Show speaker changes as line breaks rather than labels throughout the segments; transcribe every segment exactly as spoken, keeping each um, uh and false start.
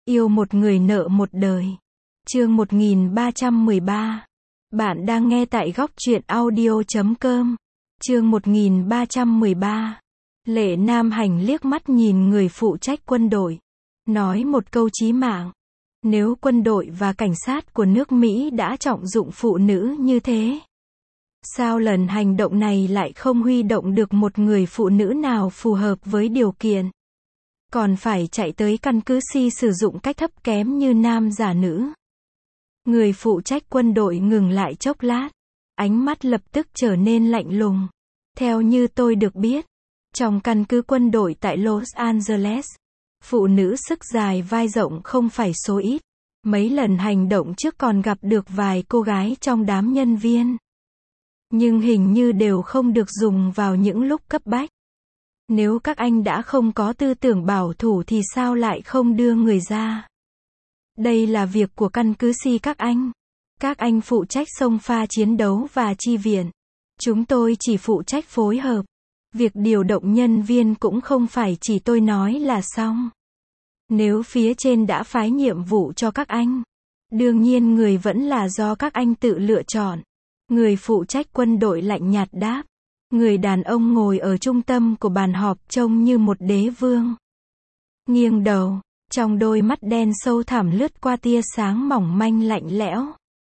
Yêu một người nợ một đời. Chương một nghìn ba trăm mười ba. Bạn đang nghe tại góc truyện audio chấm com. Chương một nghìn ba trăm mười ba. Lệ Nam Hành liếc mắt nhìn người phụ trách quân đội. Nói một câu chí mạng. Nếu quân đội và cảnh sát của nước Mỹ đã trọng dụng phụ nữ như thế, sao lần hành động này lại không huy động được một người phụ nữ nào phù hợp với điều kiện? Còn phải chạy tới căn cứ si sử dụng cách thấp kém như nam giả nữ. Người phụ trách quân đội ngừng lại chốc lát. Ánh mắt lập tức trở nên lạnh lùng. Theo như tôi được biết, trong căn cứ quân đội tại Los Angeles, phụ nữ sức dài vai rộng không phải số ít. Mấy lần hành động trước còn gặp được vài cô gái trong đám nhân viên. Nhưng hình như đều không được dùng vào những lúc cấp bách. Nếu các anh đã không có tư tưởng bảo thủ thì sao lại không đưa người ra? Đây là việc của căn cứ si các anh. Các anh phụ trách xông pha chiến đấu và chi viện. Chúng tôi chỉ phụ trách phối hợp. Việc điều động nhân viên cũng không phải chỉ tôi nói là xong. Nếu phía trên đã phái nhiệm vụ cho các anh, đương nhiên người vẫn là do các anh tự lựa chọn. Người phụ trách quân đội lạnh nhạt đáp. Người đàn ông ngồi ở trung tâm của bàn họp trông như một đế vương. Nghiêng đầu, trong đôi mắt đen sâu thẳm lướt qua tia sáng mỏng manh lạnh lẽo.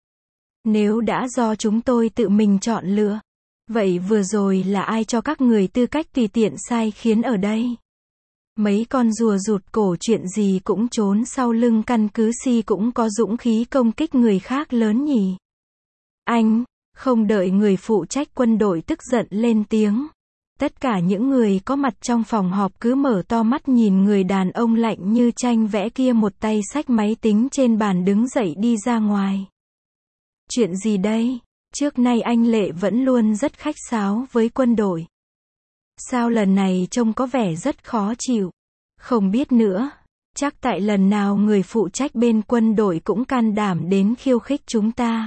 Nếu đã do chúng tôi tự mình chọn lựa, vậy vừa rồi là ai cho các người tư cách tùy tiện sai khiến ở đây? Mấy con rùa rụt cổ chuyện gì cũng trốn sau lưng căn cứ si cũng có dũng khí công kích người khác lớn nhỉ? Anh, không đợi người phụ trách quân đội tức giận lên tiếng. Tất cả những người có mặt trong phòng họp cứ mở to mắt nhìn người đàn ông lạnh như tranh vẽ kia một tay xách máy tính trên bàn đứng dậy đi ra ngoài. Chuyện gì đây? Trước nay anh Lệ vẫn luôn rất khách sáo với quân đội. Sao lần này trông có vẻ rất khó chịu? Không biết nữa. Chắc tại lần nào người phụ trách bên quân đội cũng can đảm đến khiêu khích chúng ta.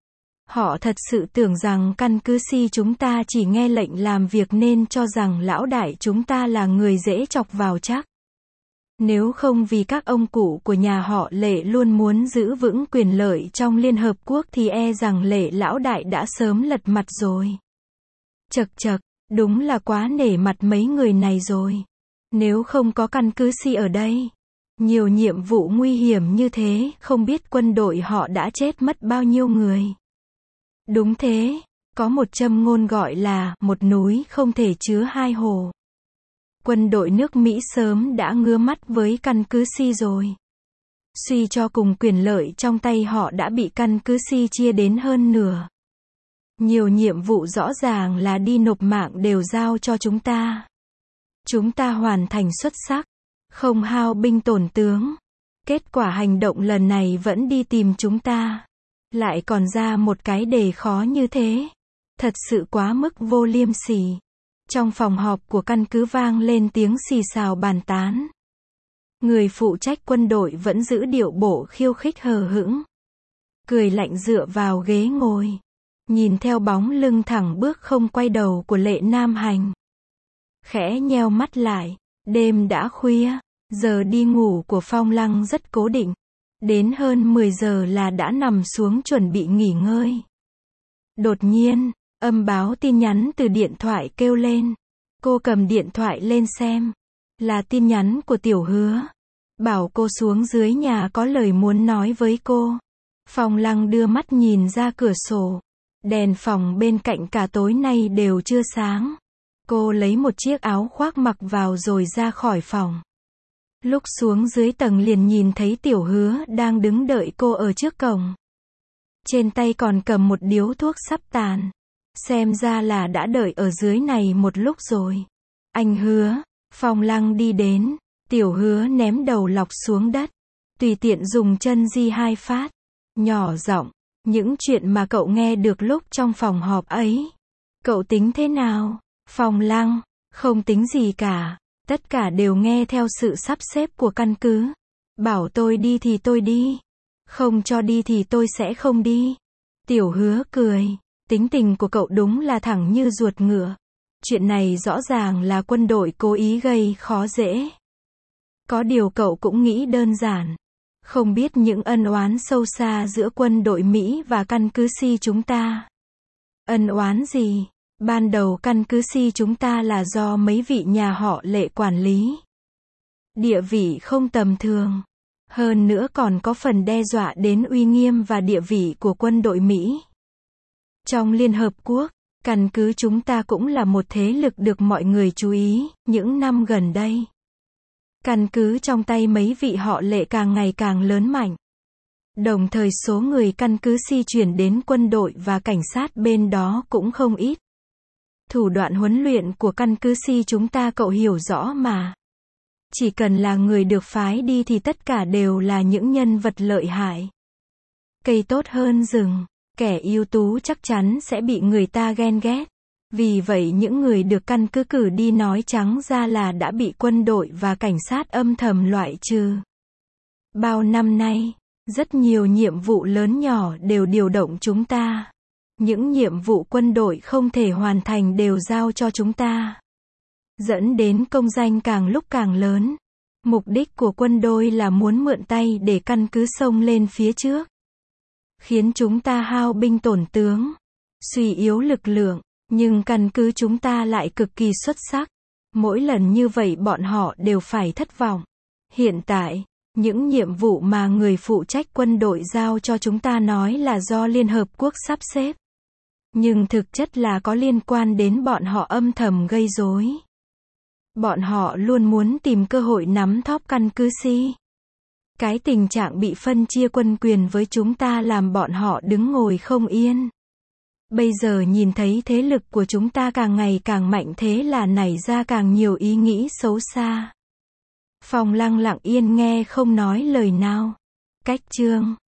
Họ thật sự tưởng rằng căn cứ si chúng ta chỉ nghe lệnh làm việc nên cho rằng lão đại chúng ta là người dễ chọc vào chắc. Nếu không vì các ông cụ của nhà họ Lệ luôn muốn giữ vững quyền lợi trong Liên Hợp Quốc thì e rằng Lệ lão đại đã sớm lật mặt rồi. Chật chật, đúng là quá nể mặt mấy người này rồi. Nếu không có căn cứ si ở đây, nhiều nhiệm vụ nguy hiểm như thế, không biết quân đội họ đã chết mất bao nhiêu người. Đúng thế, có một châm ngôn gọi là, một núi không thể chứa hai hồ. Quân đội nước Mỹ sớm đã ngứa mắt với căn cứ si rồi. Suy cho cùng quyền lợi trong tay họ đã bị căn cứ si chia đến hơn nửa. Nhiều nhiệm vụ rõ ràng là đi nộp mạng đều giao cho chúng ta. Chúng ta hoàn thành xuất sắc, không hao binh tổn tướng. Kết quả hành động lần này vẫn đi tìm chúng ta. Lại còn ra một cái đề khó như thế. Thật sự quá mức vô liêm sỉ. Trong phòng họp của căn cứ vang lên tiếng xì xào bàn tán. Người phụ trách quân đội vẫn giữ điệu bộ khiêu khích hờ hững. Cười lạnh dựa vào ghế ngồi. Nhìn theo bóng lưng thẳng bước không quay đầu của Lệ Nam Hành. Khẽ nheo mắt lại. Đêm đã khuya. Giờ đi ngủ của Phong Lăng rất cố định. Đến hơn mười giờ là đã nằm xuống chuẩn bị nghỉ ngơi. Đột nhiên, âm báo tin nhắn từ điện thoại kêu lên. Cô cầm điện thoại lên xem. Là tin nhắn của Tiểu Hứa. Bảo cô xuống dưới nhà có lời muốn nói với cô. Phong Lăng đưa mắt nhìn ra cửa sổ. Đèn phòng bên cạnh cả tối nay đều chưa sáng. Cô lấy một chiếc áo khoác mặc vào rồi ra khỏi phòng. Lúc xuống dưới tầng liền nhìn thấy Tiểu Hứa đang đứng đợi cô ở trước cổng. Trên tay còn cầm một điếu thuốc sắp tàn. Xem ra là đã đợi ở dưới này một lúc rồi. Anh Hứa, Phong Lăng đi đến. Tiểu Hứa ném đầu lọc xuống đất. Tùy tiện dùng chân di hai phát. Nhỏ giọng, những chuyện mà cậu nghe được lúc trong phòng họp ấy. Cậu tính thế nào? Phong Lăng, không tính gì cả. Tất cả đều nghe theo sự sắp xếp của căn cứ. Bảo tôi đi thì tôi đi. Không cho đi thì tôi sẽ không đi. Tiểu Hứa cười. Tính tình của cậu đúng là thẳng như ruột ngựa. Chuyện này rõ ràng là quân đội cố ý gây khó dễ. Có điều cậu cũng nghĩ đơn giản. Không biết những ân oán sâu xa giữa quân đội Mỹ và căn cứ Si chúng ta. Ân oán gì? Ban đầu căn cứ Si chúng ta là do mấy vị nhà họ Lệ quản lý. Địa vị không tầm thường. Hơn nữa còn có phần đe dọa đến uy nghiêm và địa vị của quân đội Mỹ. Trong Liên Hợp Quốc, căn cứ chúng ta cũng là một thế lực được mọi người chú ý, những năm gần đây. Căn cứ trong tay mấy vị họ Lệ càng ngày càng lớn mạnh. Đồng thời số người căn cứ Si chuyển đến quân đội và cảnh sát bên đó cũng không ít. Thủ đoạn huấn luyện của căn cứ Si chúng ta cậu hiểu rõ mà. Chỉ cần là người được phái đi thì tất cả đều là những nhân vật lợi hại. Cây tốt hơn rừng, kẻ ưu tú chắc chắn sẽ bị người ta ghen ghét. Vì vậy những người được căn cứ cử đi nói trắng ra là đã bị quân đội và cảnh sát âm thầm loại trừ. Bao năm nay, rất nhiều nhiệm vụ lớn nhỏ đều điều động chúng ta. Những nhiệm vụ quân đội không thể hoàn thành đều giao cho chúng ta. Dẫn đến công danh càng lúc càng lớn. Mục đích của quân đội là muốn mượn tay để căn cứ xông lên phía trước. Khiến chúng ta hao binh tổn tướng, suy yếu lực lượng, nhưng căn cứ chúng ta lại cực kỳ xuất sắc. Mỗi lần như vậy bọn họ đều phải thất vọng. Hiện tại, những nhiệm vụ mà người phụ trách quân đội giao cho chúng ta nói là do Liên Hợp Quốc sắp xếp. Nhưng thực chất là có liên quan đến bọn họ âm thầm gây rối. Bọn họ luôn muốn tìm cơ hội nắm thóp căn cứ Si. Cái tình trạng bị phân chia quân quyền với chúng ta làm bọn họ đứng ngồi không yên. Bây giờ nhìn thấy thế lực của chúng ta càng ngày càng mạnh thế là nảy ra càng nhiều ý nghĩ xấu xa. Phong Lăng lặng yên nghe không nói lời nào. Cách chương